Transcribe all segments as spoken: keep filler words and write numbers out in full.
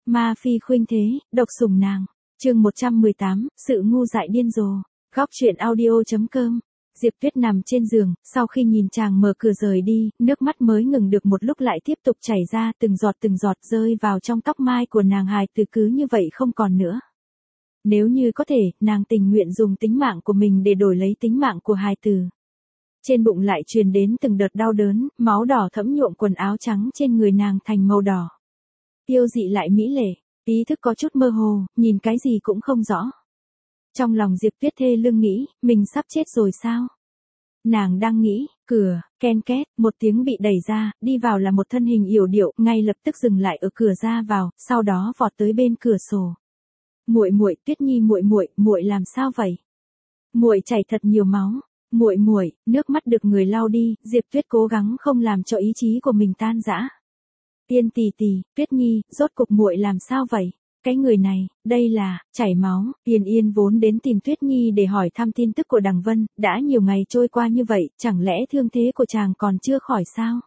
Ma phi khuynh thế, độc sủng nàng. Chương một trăm mười tám, sự ngu dại điên rồ. Góc truyện audio chấm com. Diệp Tuyết nằm trên giường, sau khi nhìn chàng mở cửa rời đi, nước mắt mới ngừng được một lúc lại tiếp tục chảy ra, từng giọt từng giọt rơi vào trong tóc mai của nàng, hài từ cứ như vậy không còn nữa. Nếu như có thể, nàng tình nguyện dùng tính mạng của mình để đổi lấy tính mạng của hài tử. Trên bụng lại truyền đến từng đợt đau đớn, máu đỏ thẫm nhuộm quần áo trắng trên người nàng thành màu đỏ. Yêu dị lại mỹ lệ, ý thức có chút mơ hồ, nhìn cái gì cũng không rõ. Trong lòng Diệp Tuyết thê lưng nghĩ, mình sắp chết rồi sao? Nàng đang nghĩ, cửa, ken két, một tiếng bị đẩy ra, đi vào là một thân hình yểu điệu, ngay lập tức dừng lại ở cửa ra vào, sau đó vọt tới bên cửa sổ. Muội muội, Tuyết Nhi muội muội, muội làm sao vậy? Muội chảy thật nhiều máu. Muội muội, nước mắt được người lau đi, Diệp Tuyết cố gắng không làm cho ý chí của mình tan rã. Tiên tỷ tỷ, Tuyết Nhi, rốt cục muội làm sao vậy? Cái người này, đây là, chảy máu. Tiền Yên vốn đến tìm Tuyết Nhi để hỏi thăm tin tức của Đằng Vân, đã nhiều ngày trôi qua như vậy, chẳng lẽ thương thế của chàng còn chưa khỏi sao?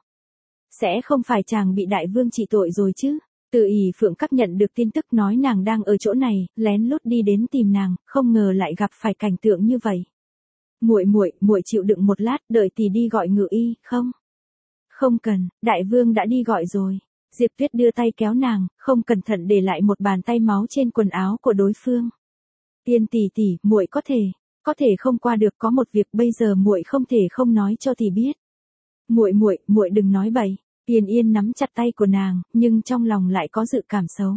Sẽ không phải chàng bị đại vương trị tội rồi chứ? Từ ỷ Phượng Các nhận được tin tức nói nàng đang ở chỗ này, lén lút đi đến tìm nàng, không ngờ lại gặp phải cảnh tượng như vậy. Muội muội, muội chịu đựng một lát, đợi tỷ đi gọi ngự y, không? Không cần, đại vương đã đi gọi rồi. Diệp Tuyết đưa tay kéo nàng, không cẩn thận để lại một bàn tay máu trên quần áo của đối phương. Tiên tỷ tỷ, muội có thể, có thể không qua được, có một việc bây giờ muội không thể không nói cho tỷ biết. Muội muội, muội đừng nói bậy. Tiền Yên nắm chặt tay của nàng, nhưng trong lòng lại có dự cảm xấu.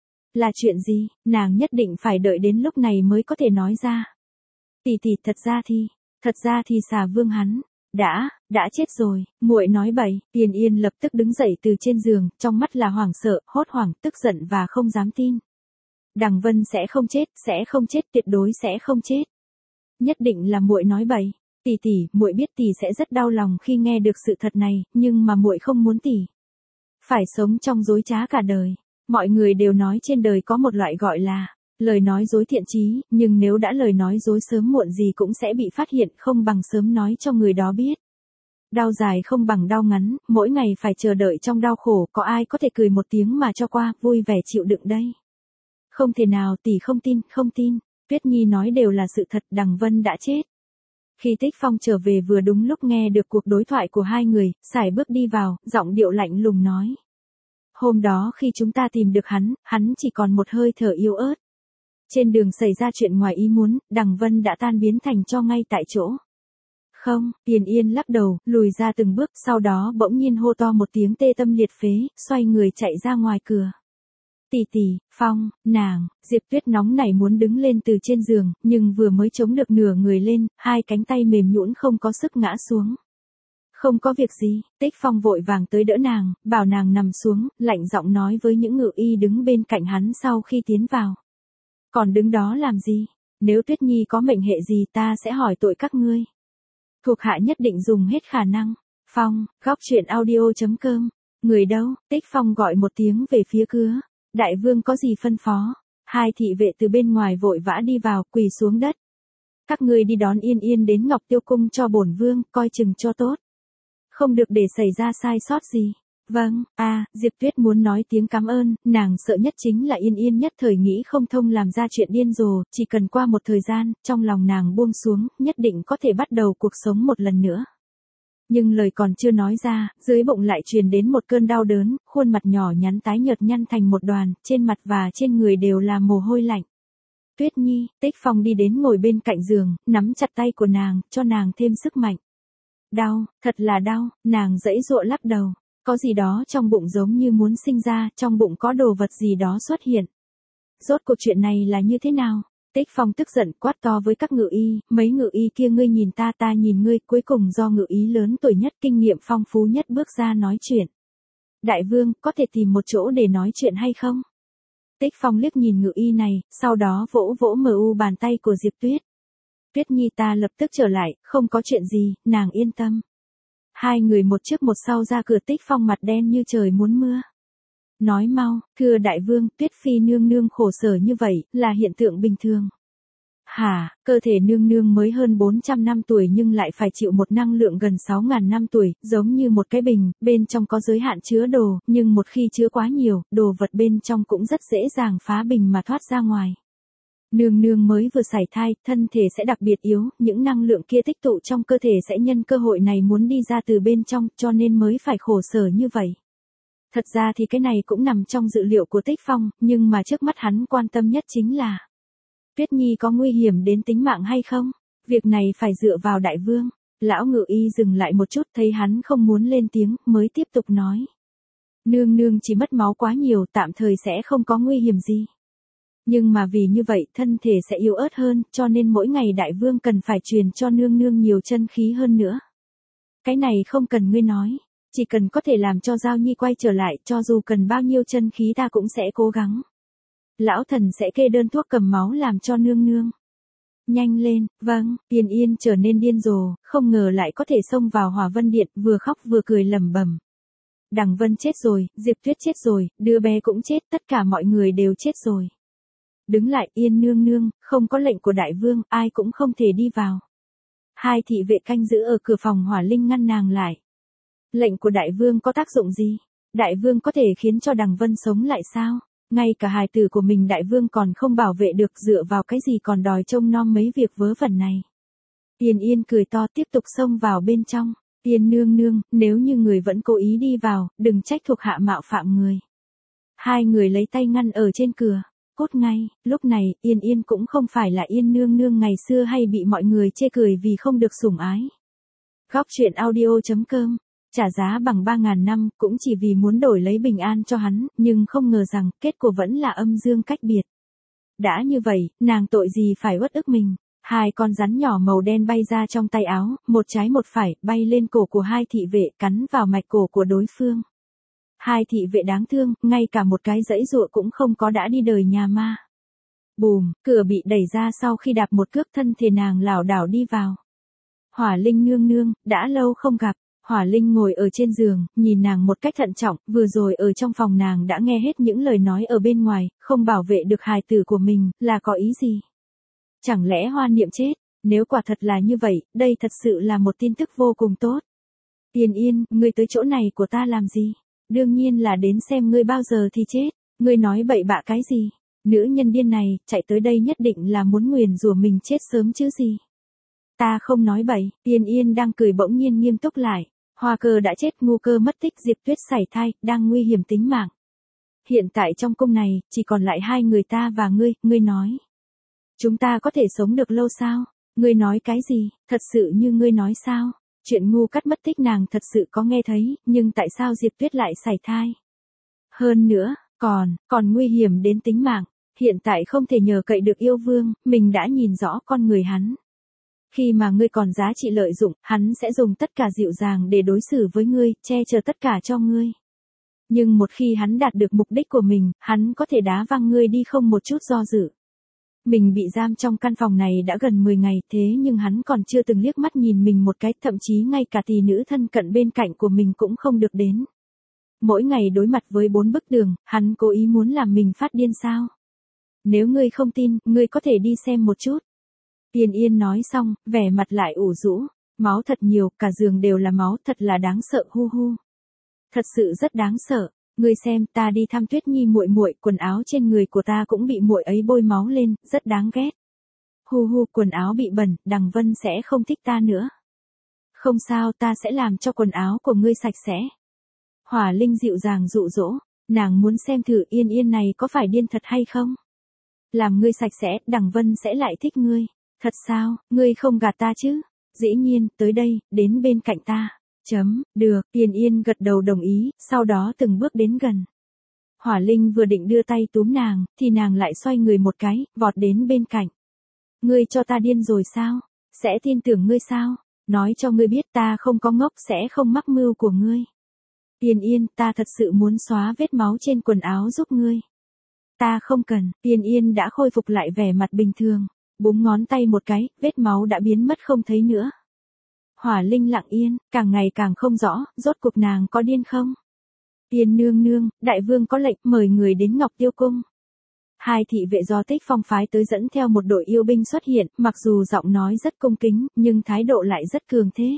Là chuyện gì? Nàng nhất định phải đợi đến lúc này mới có thể nói ra. Tỷ tỷ, thật ra thì, thật ra thì xà vương hắn, đã, đã chết rồi, muội nói bậy. Tiền Yên lập tức đứng dậy từ trên giường, trong mắt là hoảng sợ, hốt hoảng, tức giận và không dám tin. Đằng Vân sẽ không chết, sẽ không chết, tuyệt đối sẽ không chết. Nhất định là muội nói bậy. Tỷ tỷ, muội biết tỷ sẽ rất đau lòng khi nghe được sự thật này, nhưng mà muội không muốn tỷ phải sống trong dối trá cả đời. Mọi người đều nói trên đời có một loại gọi là lời nói dối thiện chí, nhưng nếu đã lời nói dối sớm muộn gì cũng sẽ bị phát hiện, không bằng sớm nói cho người đó biết. Đau dài không bằng đau ngắn, mỗi ngày phải chờ đợi trong đau khổ, có ai có thể cười một tiếng mà cho qua, vui vẻ chịu đựng đây? Không thể nào, tỷ không tin, không tin. Tuyết Nhi nói đều là sự thật, Đằng Vân đã chết. Khi Tích Phong trở về vừa đúng lúc nghe được cuộc đối thoại của hai người, sải bước đi vào, giọng điệu lạnh lùng nói. Hôm đó khi chúng ta tìm được hắn, hắn chỉ còn một hơi thở yếu ớt. Trên đường xảy ra chuyện ngoài ý muốn, Đằng Vân đã tan biến thành tro ngay tại chỗ. Không, Tiền Yên lắc đầu, lùi ra từng bước, sau đó bỗng nhiên hô to một tiếng tê tâm liệt phế, xoay người chạy ra ngoài cửa. Tỷ tỷ, Phong, nàng, Diệp Tuyết nóng nảy muốn đứng lên từ trên giường, nhưng vừa mới chống được nửa người lên, hai cánh tay mềm nhũn không có sức ngã xuống. Không có việc gì, Tích Phong vội vàng tới đỡ nàng, bảo nàng nằm xuống, lạnh giọng nói với những ngự y đứng bên cạnh hắn sau khi tiến vào. Còn đứng đó làm gì? Nếu Tuyết Nhi có mệnh hệ gì ta sẽ hỏi tội các ngươi. Thuộc hạ nhất định dùng hết khả năng. Phong, góc truyện audio chấm com. Người đâu? Tích Phong gọi một tiếng về phía cửa. Đại vương có gì phân phó? Hai thị vệ từ bên ngoài vội vã đi vào, quỳ xuống đất. Các ngươi đi đón Yên Yên đến Ngọc Tiêu Cung cho bổn vương, coi chừng cho tốt. Không được để xảy ra sai sót gì. Vâng, a à, Diệp Tuyết muốn nói tiếng cảm ơn, nàng sợ nhất chính là Yên Yên nhất thời nghĩ không thông làm ra chuyện điên rồ, chỉ cần qua một thời gian, trong lòng nàng buông xuống, nhất định có thể bắt đầu cuộc sống một lần nữa. Nhưng lời còn chưa nói ra, dưới bụng lại truyền đến một cơn đau đớn, khuôn mặt nhỏ nhắn tái nhợt nhăn thành một đoàn, trên mặt và trên người đều là mồ hôi lạnh. Tuyết Nhi, Tích Phong đi đến ngồi bên cạnh giường, nắm chặt tay của nàng, cho nàng thêm sức mạnh. Đau, thật là đau, nàng giãy giụa lắc đầu. Có gì đó trong bụng giống như muốn sinh ra, trong bụng có đồ vật gì đó xuất hiện. Rốt cuộc chuyện này là như thế nào? Tích Phong tức giận quát to với các ngự y, mấy ngự y kia ngươi nhìn ta ta nhìn ngươi, cuối cùng do ngự y lớn tuổi nhất kinh nghiệm phong phú nhất bước ra nói chuyện. Đại vương, có thể tìm một chỗ để nói chuyện hay không? Tích Phong liếc nhìn ngự y này, sau đó vỗ vỗ mờ u bàn tay của Diệp Tuyết. Tuyết Nhi ta lập tức trở lại, không có chuyện gì, nàng yên tâm. Hai người một trước một sau ra cửa. Tích Phong mặt đen như trời muốn mưa. Nói mau, thưa đại vương, Tuyết Phi nương nương khổ sở như vậy, là hiện tượng bình thường. Hả, cơ thể nương nương mới hơn bốn trăm năm tuổi nhưng lại phải chịu một năng lượng gần sáu nghìn năm tuổi, giống như một cái bình, bên trong có giới hạn chứa đồ, nhưng một khi chứa quá nhiều, đồ vật bên trong cũng rất dễ dàng phá bình mà thoát ra ngoài. Nương nương mới vừa sảy thai, thân thể sẽ đặc biệt yếu, những năng lượng kia tích tụ trong cơ thể sẽ nhân cơ hội này muốn đi ra từ bên trong, cho nên mới phải khổ sở như vậy. Thật ra thì cái này cũng nằm trong dự liệu của Tích Phong, nhưng mà trước mắt hắn quan tâm nhất chính là Tuyết Nhi có nguy hiểm đến tính mạng hay không? Việc này phải dựa vào đại vương. Lão Ngự Y dừng lại một chút, thấy hắn không muốn lên tiếng, mới tiếp tục nói. Nương nương chỉ mất máu quá nhiều, tạm thời sẽ không có nguy hiểm gì. Nhưng mà vì như vậy thân thể sẽ yếu ớt hơn, cho nên mỗi ngày đại vương cần phải truyền cho nương nương nhiều chân khí hơn nữa. Cái này không cần ngươi nói, chỉ cần có thể làm cho Giao Nhi quay trở lại, cho dù cần bao nhiêu chân khí ta cũng sẽ cố gắng. Lão thần sẽ kê đơn thuốc cầm máu làm cho nương nương. Nhanh lên, vâng, Yên Yên trở nên điên rồ, không ngờ lại có thể xông vào Hỏa Vân Điện, vừa khóc vừa cười lẩm bẩm. Đằng Vân chết rồi, Diệp Tuyết chết rồi, đứa bé cũng chết, tất cả mọi người đều chết rồi. Đứng lại, Yên nương nương, không có lệnh của đại vương, ai cũng không thể đi vào. Hai thị vệ canh giữ ở cửa phòng Hỏa Linh ngăn nàng lại. Lệnh của đại vương có tác dụng gì? Đại vương có thể khiến cho Đằng Vân sống lại sao? Ngay cả hài tử của mình đại vương còn không bảo vệ được, dựa vào cái gì còn đòi trông nom mấy việc vớ vẩn này. Yên Yên cười to tiếp tục xông vào bên trong. Yên nương nương, nếu như người vẫn cố ý đi vào, đừng trách thuộc hạ mạo phạm người. Hai người lấy tay ngăn ở trên cửa. Cút ngay, lúc này, Yên Yên cũng không phải là Yên nương nương ngày xưa hay bị mọi người chê cười vì không được sủng ái. Góc truyện audio chấm com trả giá bằng ba ngàn năm, cũng chỉ vì muốn đổi lấy bình an cho hắn, nhưng không ngờ rằng, kết quả vẫn là âm dương cách biệt. Đã như vậy, nàng tội gì phải uất ức mình. Hai con rắn nhỏ màu đen bay ra trong tay áo, một trái một phải, bay lên cổ của hai thị vệ, cắn vào mạch cổ của đối phương. Hai thị vệ đáng thương, ngay cả một cái dãy dụa cũng không có, đã đi đời nhà ma. Bùm, cửa bị đẩy ra sau khi đạp một cước, thân thể nàng lảo đảo đi vào. Hỏa Linh nương nương, đã lâu không gặp. Hỏa Linh ngồi ở trên giường, nhìn nàng một cách thận trọng, vừa rồi ở trong phòng nàng đã nghe hết những lời nói ở bên ngoài, không bảo vệ được hài tử của mình, là có ý gì? Chẳng lẽ Hoa Niệm chết? Nếu quả thật là như vậy, đây thật sự là một tin tức vô cùng tốt. Yên Yên, ngươi tới chỗ này của ta làm gì? Đương nhiên là đến xem ngươi bao giờ thì chết. Ngươi nói bậy bạ cái gì? Nữ nhân điên này, chạy tới đây nhất định là muốn nguyền rủa mình chết sớm chứ gì? Ta không nói bậy. Yên Yên đang cười bỗng nhiên nghiêm túc lại. Hoa Cơ đã chết, Ngu Cơ mất tích, Diệp Tuyết sảy thai, đang nguy hiểm tính mạng. Hiện tại trong cung này, chỉ còn lại hai người ta và ngươi, ngươi nói. Chúng ta có thể sống được lâu sao? Ngươi nói cái gì? Thật sự như ngươi nói sao? Chuyện Ngu Cắt mất tích nàng thật sự có nghe thấy, nhưng tại sao Diệp Tuyết lại sảy thai? Hơn nữa, còn, còn nguy hiểm đến tính mạng. Hiện tại không thể nhờ cậy được yêu vương, mình đã nhìn rõ con người hắn. Khi mà ngươi còn giá trị lợi dụng, hắn sẽ dùng tất cả dịu dàng để đối xử với ngươi, che chở tất cả cho ngươi. Nhưng một khi hắn đạt được mục đích của mình, hắn có thể đá văng ngươi đi không một chút do dự. Mình bị giam trong căn phòng này đã gần mười ngày, thế nhưng hắn còn chưa từng liếc mắt nhìn mình một cái, thậm chí ngay cả tỷ nữ thân cận bên cạnh của mình cũng không được đến. Mỗi ngày đối mặt với bốn bức tường, hắn cố ý muốn làm mình phát điên sao? Nếu ngươi không tin, ngươi có thể đi xem một chút. Yên Yên nói xong, vẻ mặt lại ủ rũ. Máu thật nhiều, cả giường đều là máu, thật là đáng sợ, hu hu. Thật sự rất đáng sợ. Ngươi xem, ta đi thăm Tuyết Nhi muội muội, quần áo trên người của ta cũng bị muội ấy bôi máu lên, rất đáng ghét. Hu hu, quần áo bị bẩn, Đằng Vân sẽ không thích ta nữa. Không sao, ta sẽ làm cho quần áo của ngươi sạch sẽ. Hỏa Linh dịu dàng dụ dỗ, nàng muốn xem thử Yên Yên này có phải điên thật hay không. Làm ngươi sạch sẽ, Đằng Vân sẽ lại thích ngươi. Thật sao, ngươi không gạt ta chứ? Dĩ nhiên, tới đây, đến bên cạnh ta. Chấm, được, Yên Yên gật đầu đồng ý, sau đó từng bước đến gần. Hỏa Linh vừa định đưa tay túm nàng, thì nàng lại xoay người một cái, vọt đến bên cạnh. Ngươi cho ta điên rồi sao? Sẽ tin tưởng ngươi sao? Nói cho ngươi biết ta không có ngốc, sẽ không mắc mưu của ngươi. Yên Yên, ta thật sự muốn xóa vết máu trên quần áo giúp ngươi. Ta không cần, Yên Yên đã khôi phục lại vẻ mặt bình thường. Búng ngón tay một cái, vết máu đã biến mất không thấy nữa. Hỏa Linh lặng yên, càng ngày càng không rõ, rốt cuộc nàng có điên không? Yên nương nương, đại vương có lệnh mời người đến Ngọc Tiêu Cung. Hai thị vệ do Tích Phong phái tới dẫn theo một đội yêu binh xuất hiện, mặc dù giọng nói rất cung kính, nhưng thái độ lại rất cường thế.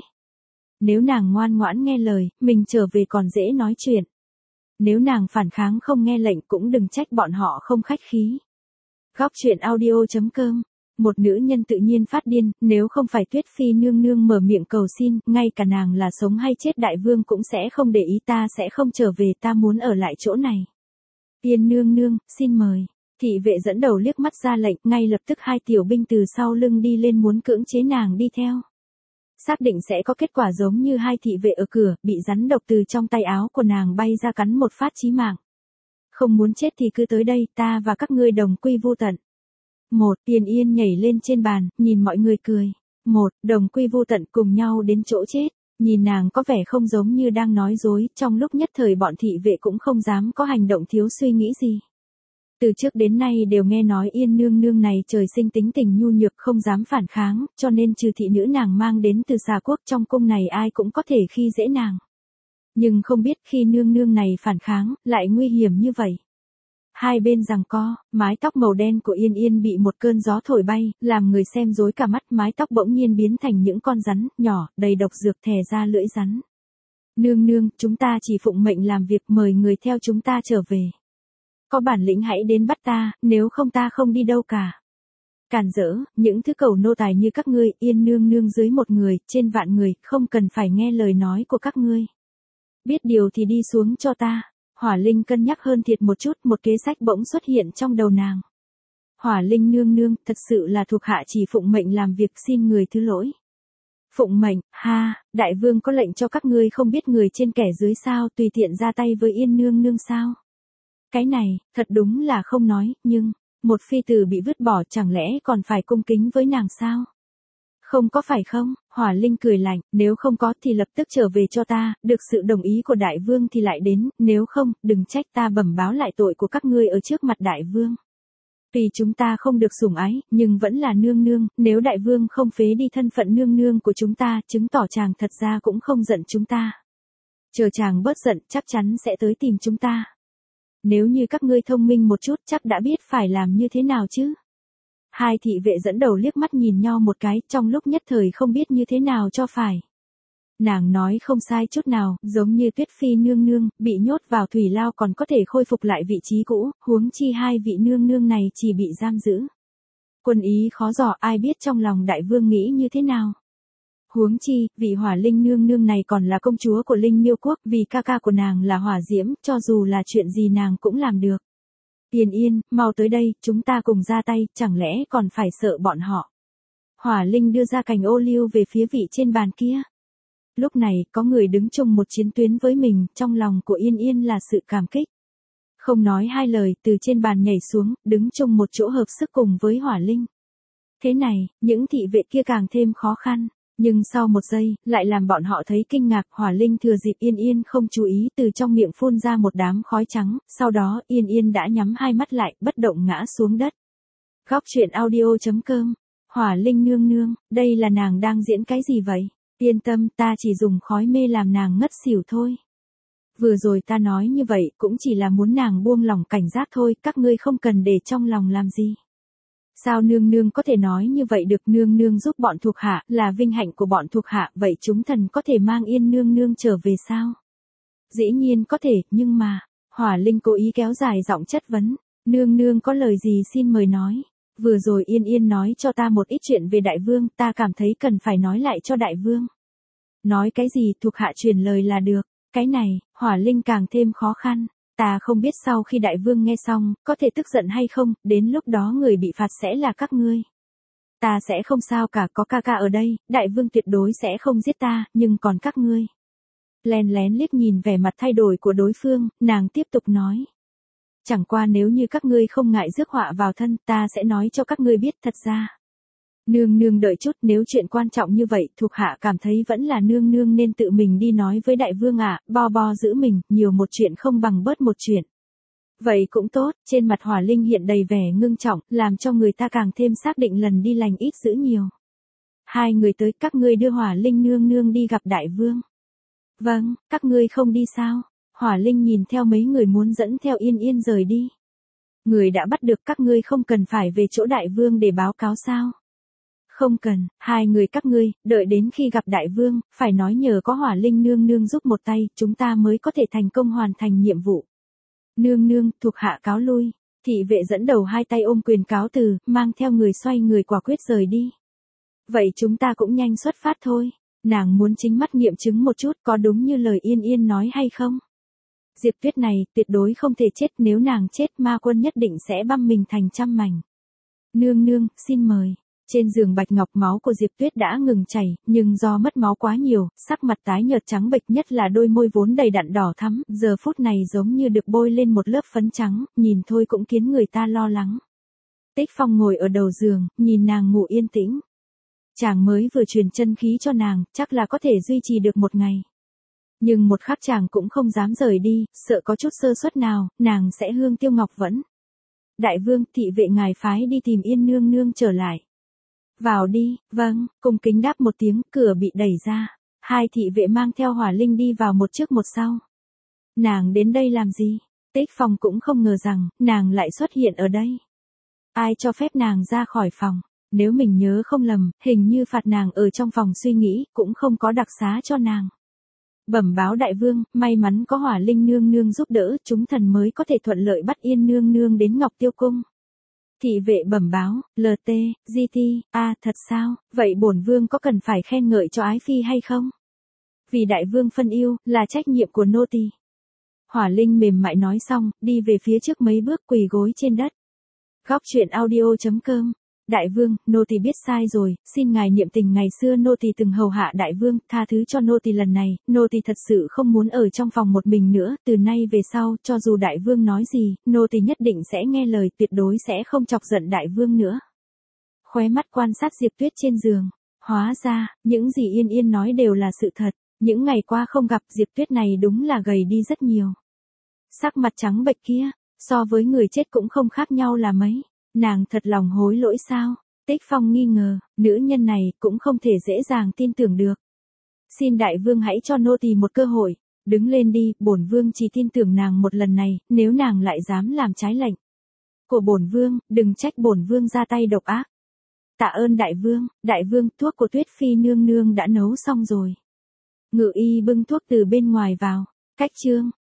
Nếu nàng ngoan ngoãn nghe lời, mình trở về còn dễ nói chuyện. Nếu nàng phản kháng không nghe lệnh cũng đừng trách bọn họ không khách khí. Góc truyện audio chấm com. Một nữ nhân tự nhiên phát điên, nếu không phải Tuyết Phi nương nương mở miệng cầu xin, ngay cả nàng là sống hay chết đại vương cũng sẽ không để ý, ta sẽ không trở về, ta muốn ở lại chỗ này. Yên nương nương, xin mời. Thị vệ dẫn đầu liếc mắt ra lệnh, ngay lập tức hai tiểu binh từ sau lưng đi lên muốn cưỡng chế nàng đi theo. Xác định sẽ có kết quả giống như hai thị vệ ở cửa, bị rắn độc từ trong tay áo của nàng bay ra cắn một phát chí mạng. Không muốn chết thì cứ tới đây, ta và các ngươi đồng quy vu tận. Một, Tiền Yên nhảy lên trên bàn, nhìn mọi người cười. Một, đồng quy vu tận cùng nhau đến chỗ chết. Nhìn nàng có vẻ không giống như đang nói dối, trong lúc nhất thời bọn thị vệ cũng không dám có hành động thiếu suy nghĩ gì. Từ trước đến nay đều nghe nói Yên nương nương này trời sinh tính tình nhu nhược không dám phản kháng, cho nên trừ thị nữ nàng mang đến từ xà quốc trong cung này ai cũng có thể khi dễ nàng. Nhưng không biết khi nương nương này phản kháng, lại nguy hiểm như vậy. Hai bên giằng co, mái tóc màu đen của Yên Yên bị một cơn gió thổi bay, làm người xem rối cả mắt, mái tóc bỗng nhiên biến thành những con rắn, nhỏ, đầy độc dược thè ra lưỡi rắn. Nương nương, chúng ta chỉ phụng mệnh làm việc, mời người theo chúng ta trở về. Có bản lĩnh hãy đến bắt ta, nếu không ta không đi đâu cả. Càn rỡ, những thứ cầu nô tài như các ngươi, Yên nương nương dưới một người, trên vạn người, không cần phải nghe lời nói của các ngươi. Biết điều thì đi xuống cho ta. Hỏa Linh cân nhắc hơn thiệt một chút, một kế sách bỗng xuất hiện trong đầu nàng. Hỏa Linh nương nương, thật sự là thuộc hạ chỉ phụng mệnh làm việc, xin người thứ lỗi. Phụng mệnh, ha, đại vương có lệnh cho các ngươi không biết người trên kẻ dưới sao, tùy tiện ra tay với Yên nương nương sao? Cái này, thật đúng là không nói, nhưng, một phi tử bị vứt bỏ chẳng lẽ còn phải cung kính với nàng sao? Không có phải không? Hỏa Linh cười lạnh, nếu không có thì lập tức trở về cho ta, được sự đồng ý của đại vương thì lại đến, nếu không, đừng trách ta bẩm báo lại tội của các ngươi ở trước mặt đại vương. Vì chúng ta không được sủng ái, nhưng vẫn là nương nương, nếu đại vương không phế đi thân phận nương nương của chúng ta, chứng tỏ chàng thật ra cũng không giận chúng ta. Chờ chàng bớt giận, chắc chắn sẽ tới tìm chúng ta. Nếu như các ngươi thông minh một chút chắc đã biết phải làm như thế nào chứ. Hai thị vệ dẫn đầu liếc mắt nhìn nhau một cái, trong lúc nhất thời không biết như thế nào cho phải. Nàng nói không sai chút nào, giống như Tuyết Phi nương nương, bị nhốt vào thủy lao còn có thể khôi phục lại vị trí cũ, huống chi hai vị nương nương này chỉ bị giam giữ. Quân ý khó dò, ai biết trong lòng đại vương nghĩ như thế nào. Huống chi, vị Hỏa Linh nương nương này còn là công chúa của Linh Miêu quốc, vì ca ca của nàng là hỏa diễm, cho dù là chuyện gì nàng cũng làm được. Tiền Yên, mau tới đây, chúng ta cùng ra tay, chẳng lẽ còn phải sợ bọn họ. Hỏa Linh đưa ra cành ô liu về phía vị trên bàn kia. Lúc này, có người đứng chung một chiến tuyến với mình, trong lòng của Yên Yên là sự cảm kích. Không nói hai lời, từ trên bàn nhảy xuống, đứng chung một chỗ hợp sức cùng với Hỏa Linh. Thế này, những thị vệ kia càng thêm khó khăn. Nhưng sau một giây, lại làm bọn họ thấy kinh ngạc, Hỏa Linh thừa dịp Yên Yên không chú ý từ trong miệng phun ra một đám khói trắng, sau đó Yên Yên đã nhắm hai mắt lại, bất động ngã xuống đất. Góc truyện audio chấm com. Hỏa Linh nương nương, đây là nàng đang diễn cái gì vậy? Yên tâm, ta chỉ dùng khói mê làm nàng ngất xỉu thôi. Vừa rồi ta nói như vậy cũng chỉ là muốn nàng buông lòng cảnh giác thôi, các ngươi không cần để trong lòng làm gì. Sao nương nương có thể nói như vậy được, nương nương giúp bọn thuộc hạ, là vinh hạnh của bọn thuộc hạ, vậy chúng thần có thể mang Yên nương nương trở về sao? Dĩ nhiên có thể, nhưng mà, Hỏa Linh cố ý kéo dài giọng chất vấn, nương nương có lời gì xin mời nói. Vừa rồi Yên Yên nói cho ta một ít chuyện về đại vương, ta cảm thấy cần phải nói lại cho đại vương. Nói cái gì thuộc hạ truyền lời là được, cái này, Hỏa Linh càng thêm khó khăn. Ta không biết sau khi đại vương nghe xong, có thể tức giận hay không, đến lúc đó người bị phạt sẽ là các ngươi. Ta sẽ không sao cả, có ca ca ở đây, đại vương tuyệt đối sẽ không giết ta, nhưng còn các ngươi. Lén lén liếc nhìn vẻ mặt thay đổi của đối phương, nàng tiếp tục nói. Chẳng qua nếu như các ngươi không ngại rước họa vào thân, ta sẽ nói cho các ngươi biết thật ra. Nương nương đợi chút, nếu chuyện quan trọng như vậy, thuộc hạ cảm thấy vẫn là nương nương nên tự mình đi nói với đại vương ạ, à, bo bo giữ mình, nhiều một chuyện không bằng bớt một chuyện. Vậy cũng tốt, trên mặt Hỏa Linh hiện đầy vẻ ngưng trọng, làm cho người ta càng thêm xác định lần đi lành ít dữ nhiều. Hai người tới, các ngươi đưa Hỏa Linh nương nương đi gặp đại vương. Vâng, các ngươi không đi sao? Hỏa Linh nhìn theo mấy người muốn dẫn theo Yên Yên rời đi. Người đã bắt được các ngươi không cần phải về chỗ đại vương để báo cáo sao? Không cần, hai người các ngươi, đợi đến khi gặp đại vương, phải nói nhờ có Hỏa Linh nương nương giúp một tay, chúng ta mới có thể thành công hoàn thành nhiệm vụ. Nương nương, thuộc hạ cáo lui. Thị vệ dẫn đầu hai tay ôm quyền cáo từ, mang theo người xoay người quả quyết rời đi. Vậy chúng ta cũng nhanh xuất phát thôi. Nàng muốn chính mắt nghiệm chứng một chút có đúng như lời Yên Yên nói hay không. Diệp Tuyết này tuyệt đối không thể chết, nếu nàng chết ma quân nhất định sẽ băm mình thành trăm mảnh. Nương nương, xin mời. Trên giường bạch ngọc máu của Diệp Tuyết đã ngừng chảy, nhưng do mất máu quá nhiều, sắc mặt tái nhợt trắng bệch, nhất là đôi môi vốn đầy đặn đỏ thắm, giờ phút này giống như được bôi lên một lớp phấn trắng, nhìn thôi cũng khiến người ta lo lắng. Tích Phong ngồi ở đầu giường, nhìn nàng ngủ yên tĩnh. Chàng mới vừa truyền chân khí cho nàng, chắc là có thể duy trì được một ngày. Nhưng một khắc chàng cũng không dám rời đi, sợ có chút sơ suất nào, nàng sẽ hương tiêu ngọc vẫn. Đại vương, thị vệ ngài phái đi tìm Yên nương nương trở lại. Vào đi, vâng, cung kính đáp một tiếng, cửa bị đẩy ra. Hai thị vệ mang theo Hỏa Linh đi vào một trước một sau. Nàng đến đây làm gì? Tích Phong cũng không ngờ rằng, nàng lại xuất hiện ở đây. Ai cho phép nàng ra khỏi phòng? Nếu mình nhớ không lầm, hình như phạt nàng ở trong phòng suy nghĩ, cũng không có đặc xá cho nàng. Bẩm báo đại vương, may mắn có Hỏa Linh nương nương giúp đỡ, chúng thần mới có thể thuận lợi bắt Yên nương nương đến Ngọc Tiêu Cung. Thị vệ bẩm báo, lờ tê, giê tê, a thật sao, vậy bổn vương có cần phải khen ngợi cho ái phi hay không? Vì đại vương phân yêu, là trách nhiệm của nô tỳ. Hỏa Linh mềm mại nói xong, đi về phía trước mấy bước quỳ gối trên đất. Góc truyện audio chấm com. Đại vương, nô tỳ biết sai rồi, xin ngài niệm tình ngày xưa nô tỳ từng hầu hạ đại vương, tha thứ cho nô tỳ lần này, nô tỳ thật sự không muốn ở trong phòng một mình nữa, từ nay về sau, cho dù đại vương nói gì, nô tỳ nhất định sẽ nghe lời, tuyệt đối sẽ không chọc giận đại vương nữa. Khóe mắt quan sát Diệp Tuyết trên giường, hóa ra, những gì Yên Yên nói đều là sự thật, những ngày qua không gặp Diệp Tuyết này đúng là gầy đi rất nhiều. Sắc mặt trắng bệch kia, so với người chết cũng không khác nhau là mấy. Nàng thật lòng hối lỗi sao? Tích Phong nghi ngờ, nữ nhân này cũng không thể dễ dàng tin tưởng được. Xin đại vương hãy cho nô tỳ một cơ hội, đứng lên đi, bổn vương chỉ tin tưởng nàng một lần này, nếu nàng lại dám làm trái lệnh của bổn vương, đừng trách bổn vương ra tay độc ác. Tạ ơn đại vương, đại vương, thuốc của Tuyết phi nương nương đã nấu xong rồi. Ngự y bưng thuốc từ bên ngoài vào, cách chương